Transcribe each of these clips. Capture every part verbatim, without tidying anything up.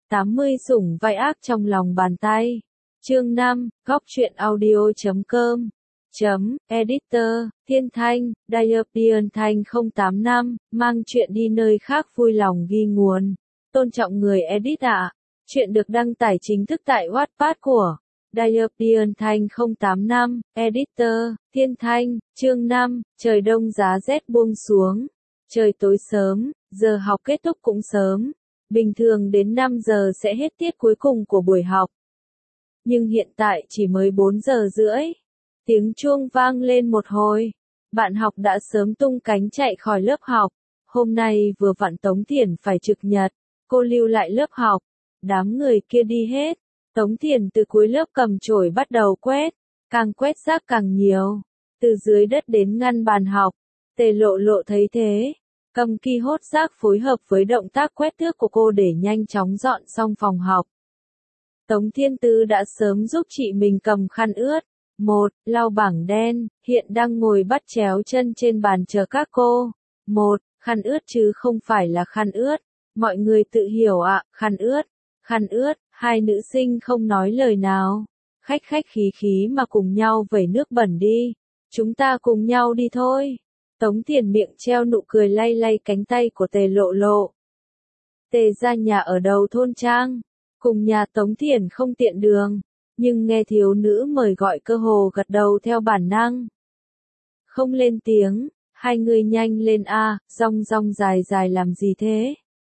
tám mươi sủng vai ác trong lòng bàn tay. Chương năm, góc truyện audio chấm com. Chấm, editor, Thiên Thanh, Dioptrian Thanh không tám năm, mang chuyện đi nơi khác vui lòng ghi nguồn. Tôn trọng người edit ạ. Chuyện được đăng tải chính thức tại Wattpad của Dioptrian Thanh không tám năm, editor, Thiên Thanh, chương năm, trời đông giá rét buông xuống. Trời tối sớm, giờ học kết thúc cũng sớm. Bình thường đến năm giờ sẽ hết tiết cuối cùng của buổi học. Nhưng hiện tại chỉ mới bốn giờ rưỡi. Tiếng chuông vang lên một hồi. Bạn học đã sớm tung cánh chạy khỏi lớp học. Hôm nay vừa vặn Tống Thiển phải trực nhật. Cô lưu lại lớp học. Đám người kia đi hết. Tống Thiển từ cuối lớp cầm chổi bắt đầu quét. Càng quét rác càng nhiều. Từ dưới đất đến ngăn bàn học. Tề Lộ Lộ thấy thế. Cầm ki hốt rác phối hợp với động tác quét thước của cô để nhanh chóng dọn xong phòng học. Tống Thiên Tứ đã sớm giúp chị mình cầm khăn ướt. Một, lau bảng đen, hiện đang ngồi bắt chéo chân trên bàn chờ các cô. Một, khăn ướt chứ không phải là khăn ướt. Mọi người tự hiểu ạ, khăn ướt. Khăn ướt, hai nữ sinh không nói lời nào. Khách khách khí khí mà cùng nhau vẩy nước bẩn đi. Chúng ta cùng nhau đi thôi. Tống Thiển miệng treo nụ cười lay lay cánh tay của Tề Lộ Lộ. Tề ra nhà ở đầu thôn trang. Cùng nhà Tống Thiển không tiện đường. Nhưng nghe thiếu nữ mời gọi cơ hồ gật đầu theo bản năng. Không lên tiếng, hai người nhanh lên a, rong rong dài dài làm gì thế?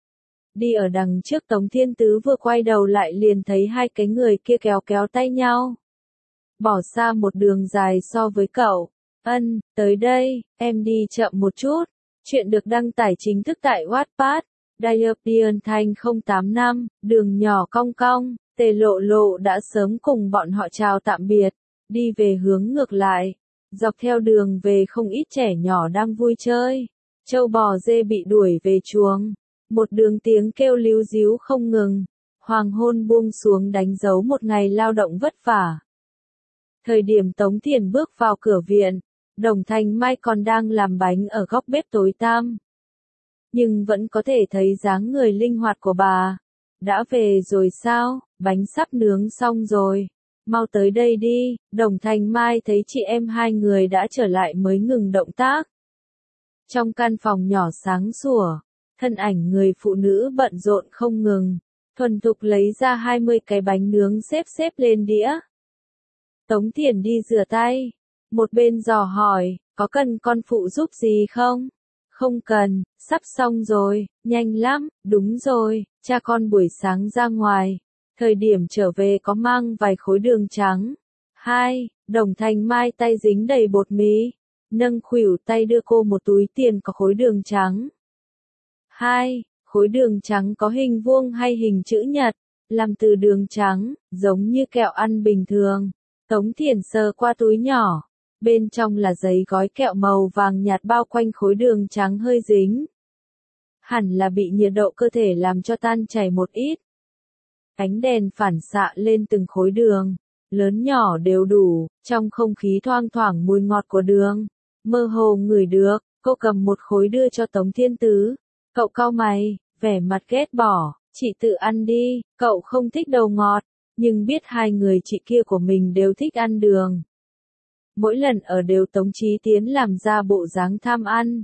Đi ở đằng trước Tống Thiên Tứ vừa quay đầu lại liền thấy hai cái người kia kéo kéo tay nhau. Bỏ xa một đường dài so với cậu. Ân, tới đây, em đi chậm một chút. Chuyện được đăng tải chính thức tại Wattpad. Dioptrian Thanh không tám năm, đường nhỏ cong cong. Tề Lộ Lộ đã sớm cùng bọn họ chào tạm biệt, đi về hướng ngược lại. Dọc theo đường về không ít trẻ nhỏ đang vui chơi. Trâu bò dê bị đuổi về chuồng. Một đường tiếng kêu líu díu không ngừng. Hoàng hôn buông xuống đánh dấu một ngày lao động vất vả. Thời điểm Tống Thiển bước vào cửa viện, Đồng Thành Mai còn đang làm bánh ở góc bếp tối tăm. Nhưng vẫn có thể thấy dáng người linh hoạt của bà. Đã về rồi sao, bánh sắp nướng xong rồi. Mau tới đây đi, Đồng Thành Mai thấy chị em hai người đã trở lại mới ngừng động tác. Trong căn phòng nhỏ sáng sủa, thân ảnh người phụ nữ bận rộn không ngừng, thuần thục lấy ra hai mươi cái bánh nướng xếp xếp lên đĩa. Tống Thiển đi rửa tay, một bên dò hỏi, có cần con phụ giúp gì không? Không cần, sắp xong rồi, nhanh lắm, đúng rồi, cha con buổi sáng ra ngoài, thời điểm trở về có mang vài khối đường trắng. Hai, Đồng Thành Mai tay dính đầy bột mì, nâng khuỷu tay đưa cô một túi tiền có khối đường trắng. Hai, khối đường trắng có hình vuông hay hình chữ nhật, làm từ đường trắng, giống như kẹo ăn bình thường. Tống Thiển sờ qua túi nhỏ. Bên trong là giấy gói kẹo màu vàng nhạt bao quanh khối đường trắng hơi dính. Hẳn là bị nhiệt độ cơ thể làm cho tan chảy một ít. Ánh đèn phản xạ lên từng khối đường, lớn nhỏ đều đủ, trong không khí thoang thoảng mùi ngọt của đường. Mơ hồ ngửi được, cô cầm một khối đưa cho Tống Thiên Tứ. Cậu cau mày, vẻ mặt ghét bỏ, chị tự ăn đi, cậu không thích đồ ngọt, nhưng biết hai người chị kia của mình đều thích ăn đường. Mỗi lần ở đều Tống Chí Tiến làm ra bộ dáng tham ăn.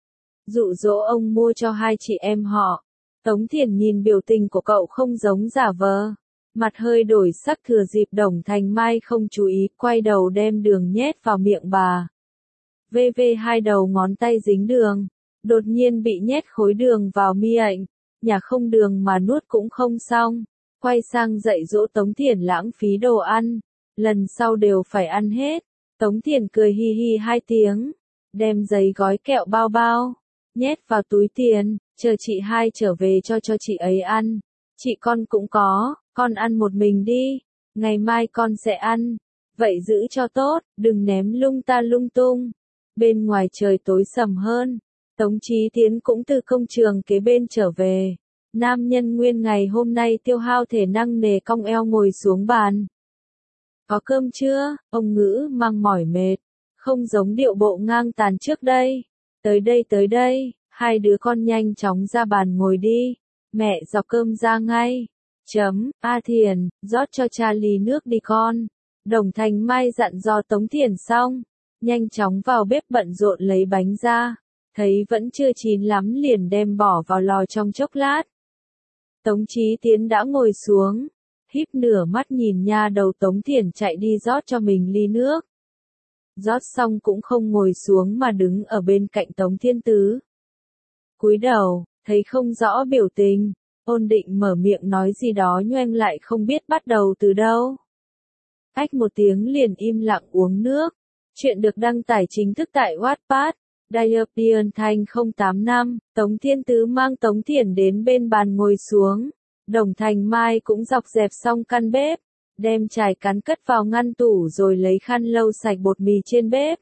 Dụ dỗ ông mua cho hai chị em họ. Tống Thiển nhìn biểu tình của cậu không giống giả vờ. Mặt hơi đổi sắc thừa dịp Đồng Thành Mai không chú ý, quay đầu đem đường nhét vào miệng bà. vê vê hai đầu ngón tay dính đường. Đột nhiên bị nhét khối đường vào miệng. Nhà không đường mà nuốt cũng không xong. Quay sang dạy dỗ Tống Thiển lãng phí đồ ăn. Lần sau đều phải ăn hết. Tống Thiển cười hi hi hai tiếng, đem giấy gói kẹo bao bao, nhét vào túi tiền, chờ chị hai trở về cho cho chị ấy ăn. Chị con cũng có, con ăn một mình đi, ngày mai con sẽ ăn. Vậy giữ cho tốt, đừng ném lung ta lung tung. Bên ngoài trời tối sầm hơn, Tống Chí Tiến cũng từ công trường kế bên trở về. Nam nhân nguyên ngày hôm nay tiêu hao thể năng nề cong eo ngồi xuống bàn. Có cơm chưa? Ông Ngữ mang mỏi mệt, không giống điệu bộ ngang tàn trước đây. Tới đây tới đây, hai đứa con nhanh chóng ra bàn ngồi đi. Mẹ dọc cơm ra ngay. Chấm, A Thiền, rót cho cha ly nước đi con. Đồng Thành Mai dặn dò Tống Thiền xong, nhanh chóng vào bếp bận rộn lấy bánh ra, thấy vẫn chưa chín lắm liền đem bỏ vào lò trong chốc lát. Tống Chí Tiến đã ngồi xuống, híp nửa mắt nhìn nha đầu Tống Thiền chạy đi rót cho mình ly nước. Rót xong cũng không ngồi xuống mà đứng ở bên cạnh Tống Thiên Tứ. Cúi đầu, thấy không rõ biểu tình, ôn định mở miệng nói gì đó nhoẻn lại không biết bắt đầu từ đâu. Ách một tiếng liền im lặng uống nước. Chuyện được đăng tải chính thức tại Wattpad. Diệp Thanh không tám năm, Tống Thiên Tứ mang Tống Thiền đến bên bàn ngồi xuống. Đồng Thành Mai cũng dọc dẹp xong căn bếp, đem chài cán cất vào ngăn tủ rồi lấy khăn lau sạch bột mì trên bếp.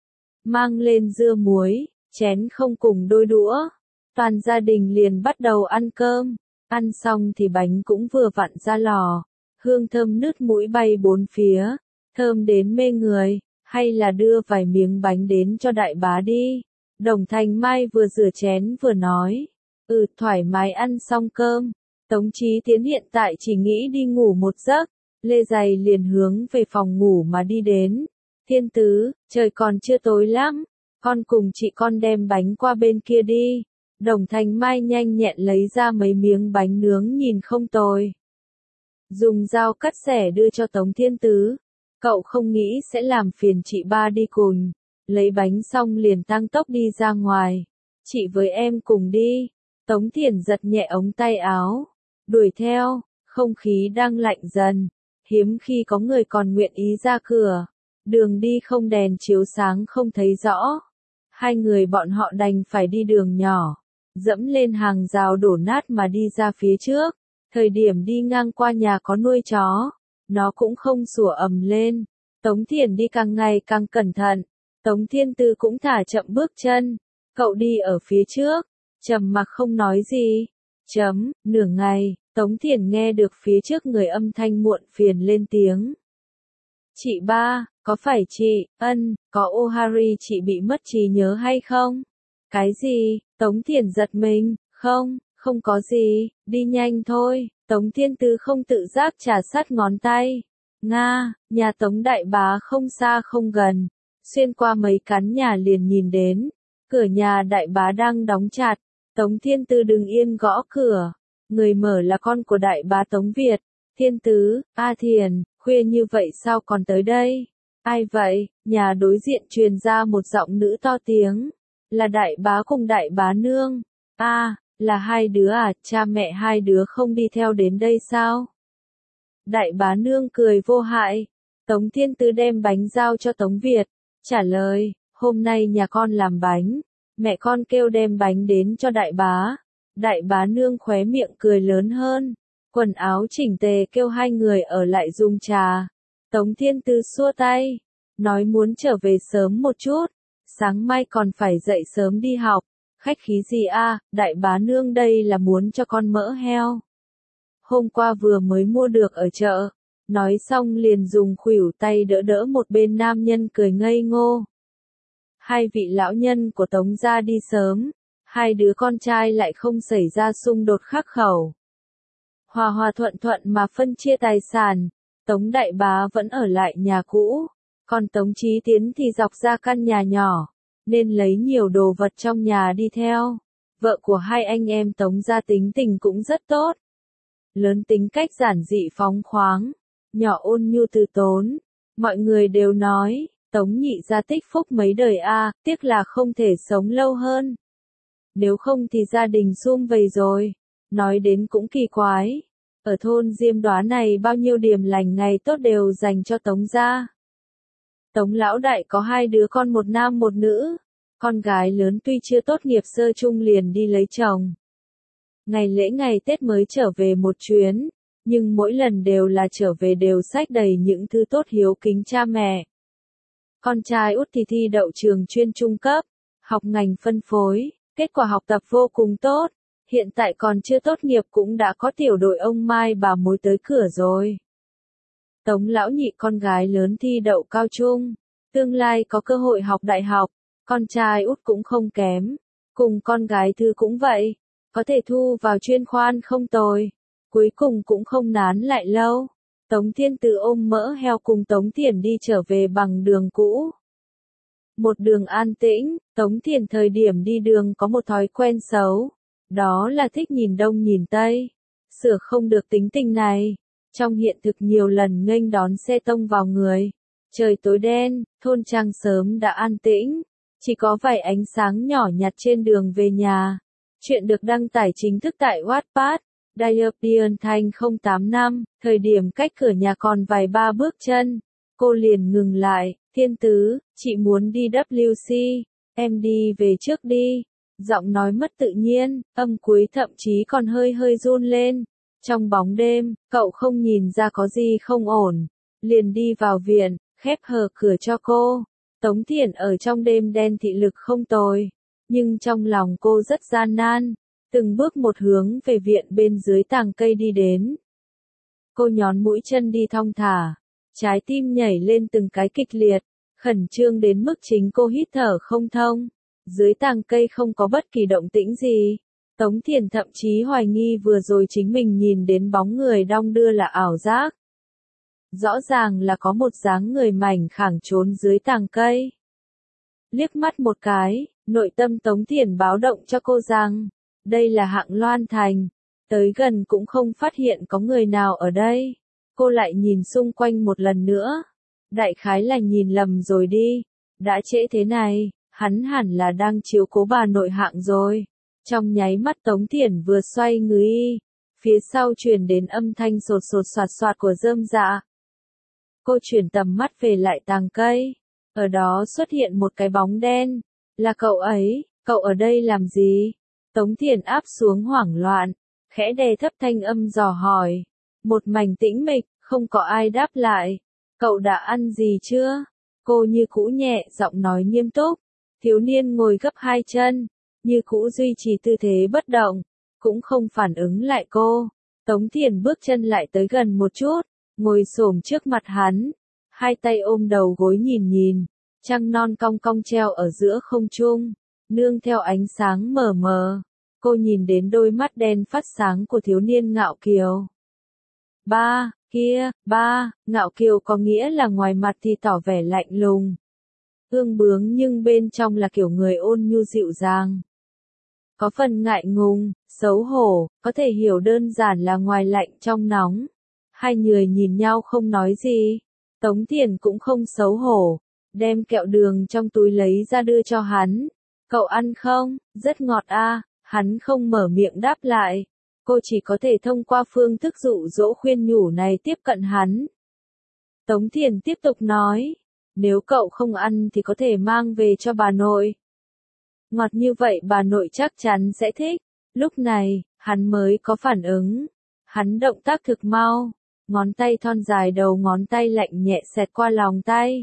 Mang lên dưa muối, chén không cùng đôi đũa. Toàn gia đình liền bắt đầu ăn cơm. Ăn xong thì bánh cũng vừa vặn ra lò. Hương thơm nứt mũi bay bốn phía, thơm đến mê người, hay là đưa vài miếng bánh đến cho đại bá đi. Đồng Thành Mai vừa rửa chén vừa nói, ừ thoải mái ăn xong cơm. Tống Chí Tiến hiện tại chỉ nghĩ đi ngủ một giấc, lê giày liền hướng về phòng ngủ mà đi đến. Thiên Tứ, trời còn chưa tối lắm, con cùng chị con đem bánh qua bên kia đi. Đồng Thành Mai nhanh nhẹn lấy ra mấy miếng bánh nướng nhìn không tồi. Dùng dao cắt xẻ đưa cho Tống Thiên Tứ. Cậu không nghĩ sẽ làm phiền chị ba đi cùng. Lấy bánh xong liền tăng tốc đi ra ngoài. Chị với em cùng đi. Tống Thiền giật nhẹ ống tay áo. Đuổi theo, không khí đang lạnh dần. Hiếm khi có người còn nguyện ý ra cửa. Đường đi không đèn chiếu sáng không thấy rõ. Hai người bọn họ đành phải đi đường nhỏ. Dẫm lên hàng rào đổ nát mà đi ra phía trước. Thời điểm đi ngang qua nhà có nuôi chó, nó cũng không sủa ầm lên. Tống Thiền đi càng ngày càng cẩn thận. Tống Thiên Tứ cũng thả chậm bước chân. Cậu đi ở phía trước, trầm mặc không nói gì. Chấm, nửa ngày, Tống Thiền nghe được phía trước người âm thanh muộn phiền lên tiếng. Chị ba, có phải chị, ân, có Ohari chị bị mất trí nhớ hay không? Cái gì? Tống Thiền giật mình, không. Không có gì, đi nhanh thôi. Tống Thiên Tứ không tự giác trà sát ngón tay. Nga, nhà Tống đại bá không xa không gần. Xuyên qua mấy căn nhà liền nhìn đến. Cửa nhà đại bá đang đóng chặt. Tống Thiên Tứ đứng yên gõ cửa. Người mở là con của đại bá Tống Việt. Thiên Tứ, A Thiền, khuya như vậy sao còn tới đây? Ai vậy? Nhà đối diện truyền ra một giọng nữ to tiếng. Là đại bá cùng đại bá nương. A. À, là hai đứa à, cha mẹ hai đứa không đi theo đến đây sao? Đại bá nương cười vô hại. Tống Thiên Tứ đem bánh giao cho Tống Việt. Trả lời, hôm nay nhà con làm bánh. Mẹ con kêu đem bánh đến cho đại bá. Đại bá nương khóe miệng cười lớn hơn. Quần áo chỉnh tề kêu hai người ở lại dùng trà. Tống Thiên Tứ xua tay. Nói muốn trở về sớm một chút. Sáng mai còn phải dậy sớm đi học. Khách khí gì a, đại bá nương đây là muốn cho con mỡ heo. Hôm qua vừa mới mua được ở chợ. Nói xong liền dùng khuỷu tay đỡ đỡ một bên nam nhân cười ngây ngô. Hai vị lão nhân của Tống gia đi sớm. Hai đứa con trai lại không xảy ra xung đột khắc khẩu. Hòa hòa thuận thuận mà phân chia tài sản. Tống đại bá vẫn ở lại nhà cũ. Còn Tống Chí Tiến thì dọc ra căn nhà nhỏ. Nên lấy nhiều đồ vật trong nhà đi theo. Vợ của hai anh em Tống gia tính tình cũng rất tốt. Lớn tính cách giản dị phóng khoáng, nhỏ ôn nhu từ tốn. Mọi người đều nói, Tống nhị gia tích phúc mấy đời a, tiếc là không thể sống lâu hơn. Nếu không thì gia đình sum vầy rồi. Nói đến cũng kỳ quái. Ở thôn Diêm Đoá này bao nhiêu điểm lành ngày tốt đều dành cho Tống gia. Tống lão đại có hai đứa con một nam một nữ. Con gái lớn tuy chưa tốt nghiệp sơ chung liền đi lấy chồng. Ngày lễ ngày Tết mới trở về một chuyến, nhưng mỗi lần đều là trở về đều xách đầy những thứ tốt hiếu kính cha mẹ. Con trai út thì thi đậu trường chuyên trung cấp, học ngành phân phối, kết quả học tập vô cùng tốt, hiện tại còn chưa tốt nghiệp cũng đã có tiểu đội ông Mai bà mối tới cửa rồi. Tống lão nhị con gái lớn thi đậu cao trung, tương lai có cơ hội học đại học, con trai út cũng không kém, cùng con gái Thư cũng vậy, có thể thu vào chuyên khoan không tồi. Cuối cùng cũng không nán lại lâu. Tống Thiên Từ ôm mỡ heo cùng Tống Thiển đi trở về bằng đường cũ. Một đường an tĩnh, Tống Thiển thời điểm đi đường có một thói quen xấu. Đó là thích nhìn đông nhìn tây. Sửa không được tính tình này. Trong hiện thực nhiều lần nghênh đón xe tông vào người. Trời tối đen, thôn trang sớm đã an tĩnh. Chỉ có vài ánh sáng nhỏ nhặt trên đường về nhà. Chuyện được đăng tải chính thức tại Wattpad. Diệp Thanh không tám năm, thời điểm cách cửa nhà còn vài ba bước chân. Cô liền ngừng lại, Thiên Tứ, chị muốn đi W C, em đi về trước đi. Giọng nói mất tự nhiên, âm cuối thậm chí còn hơi hơi run lên. Trong bóng đêm, cậu không nhìn ra có gì không ổn. Liền đi vào viện, khép hờ cửa cho cô. Tống Thiển ở trong đêm đen thị lực không tồi. Nhưng trong lòng cô rất gian nan. Từng bước một hướng về viện bên dưới tàng cây đi đến. Cô nhón mũi chân đi thong thả. Trái tim nhảy lên từng cái kịch liệt. Khẩn trương đến mức chính cô hít thở không thông. Dưới tàng cây không có bất kỳ động tĩnh gì. Tống Thiển thậm chí hoài nghi vừa rồi chính mình nhìn đến bóng người đong đưa là ảo giác. Rõ ràng là có một dáng người mảnh khảnh trốn dưới tàng cây. Liếc mắt một cái, nội tâm Tống Thiển báo động cho cô rằng, đây là Hạng Loan Thành. Tới gần cũng không phát hiện có người nào ở đây. Cô lại nhìn xung quanh một lần nữa. Đại khái là nhìn lầm rồi đi. Đã trễ thế này, hắn hẳn là đang chiếu cố bà nội Hạng rồi. Trong nháy mắt Tống Thiển vừa xoay người y, phía sau truyền đến âm thanh sột sột soạt soạt của rơm dạ. Cô chuyển tầm mắt về lại tàng cây. Ở đó xuất hiện một cái bóng đen. Là cậu ấy, cậu ở đây làm gì? Tống Thiển áp xuống hoảng loạn, khẽ đè thấp thanh âm dò hỏi. Một mảnh tĩnh mịch, không có ai đáp lại. Cậu đã ăn gì chưa? Cô như cũ nhẹ giọng nói nghiêm túc. Thiếu niên ngồi gấp hai chân, như cũ duy trì tư thế bất động, cũng không phản ứng lại cô. Tống Thiển bước chân lại tới gần một chút, ngồi xổm trước mặt hắn, hai tay ôm đầu gối nhìn nhìn, trăng non cong cong treo ở giữa không trung, nương theo ánh sáng mờ mờ. Cô nhìn đến đôi mắt đen phát sáng của thiếu niên ngạo kiều. Ba, kia, ba, ngạo kiều có nghĩa là ngoài mặt thì tỏ vẻ lạnh lùng. Ương bướng nhưng bên trong là kiểu người ôn nhu dịu dàng. Có phần ngại ngùng, xấu hổ, có thể hiểu đơn giản là ngoài lạnh trong nóng. Hai người nhìn nhau không nói gì. Tống Thiển cũng không xấu hổ, đem kẹo đường trong túi lấy ra đưa cho hắn. Cậu ăn không? Rất ngọt a. Hắn không mở miệng đáp lại. Cô chỉ có thể thông qua phương thức dụ dỗ khuyên nhủ này tiếp cận hắn. Tống Thiển tiếp tục nói. Nếu cậu không ăn thì có thể mang về cho bà nội. Ngọt như vậy bà nội chắc chắn sẽ thích. Lúc này, hắn mới có phản ứng. Hắn động tác thực mau. Ngón tay thon dài đầu ngón tay lạnh nhẹ xẹt qua lòng tay.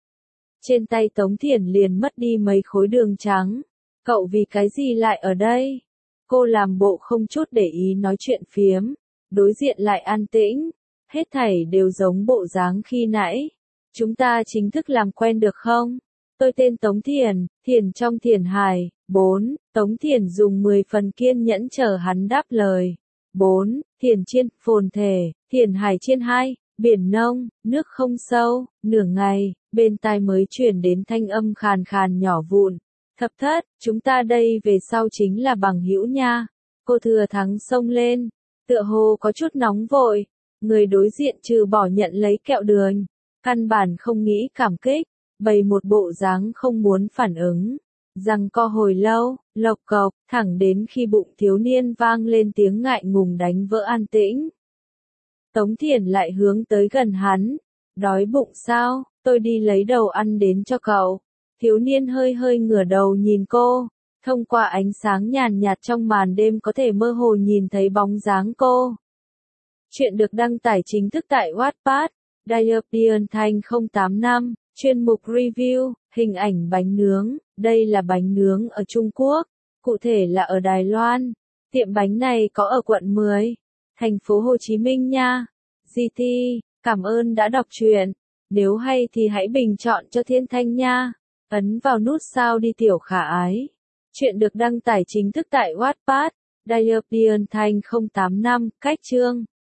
Trên tay Tống Thiển liền mất đi mấy khối đường trắng. Cậu vì cái gì lại ở đây? Cô làm bộ không chút để ý nói chuyện phiếm. Đối diện lại an tĩnh. Hết thảy đều giống bộ dáng khi nãy. Chúng ta chính thức làm quen được không? Tôi tên Tống Thiển, Thiển trong Thiển Hải. bốn. Tống Thiển dùng mười phần kiên nhẫn chờ hắn đáp lời. bốn. Thiển Chiên, phồn thể, Thiển Hải Chiên hai, biển nông, nước không sâu. Nửa ngày, bên tai mới chuyển đến thanh âm khàn khàn nhỏ vụn. Thập thất, chúng ta đây về sau chính là bằng hữu nha. Cô thừa thắng xông lên, tựa hồ có chút nóng vội. Người đối diện trừ bỏ nhận lấy kẹo đường, căn bản không nghĩ cảm kích, bày một bộ dáng không muốn phản ứng. Rằng co hồi lâu, lộc cộc, thẳng đến khi bụng thiếu niên vang lên tiếng ngại ngùng đánh vỡ an tĩnh. Tống Thiển lại hướng tới gần hắn. Đói bụng sao? Tôi đi lấy đồ ăn đến cho cậu. Thiếu niên hơi hơi ngửa đầu nhìn cô. Thông qua ánh sáng nhàn nhạt trong màn đêm có thể mơ hồ nhìn thấy bóng dáng cô. Chuyện được đăng tải chính thức tại Wattpad. Diệp Thanh không tám năm, chuyên mục review, hình ảnh bánh nướng. Đây là bánh nướng ở Trung Quốc, cụ thể là ở Đài Loan. Tiệm bánh này có ở quận mười, thành phố Hồ Chí Minh nha. giê tê, cảm ơn đã đọc truyện. Nếu hay thì hãy bình chọn cho Thiên Thanh nha. Ấn vào nút sao đi tiểu khả ái. Chuyện được đăng tải chính thức tại Wattpad. Diệp Điền Thanh không tám năm, cách chương.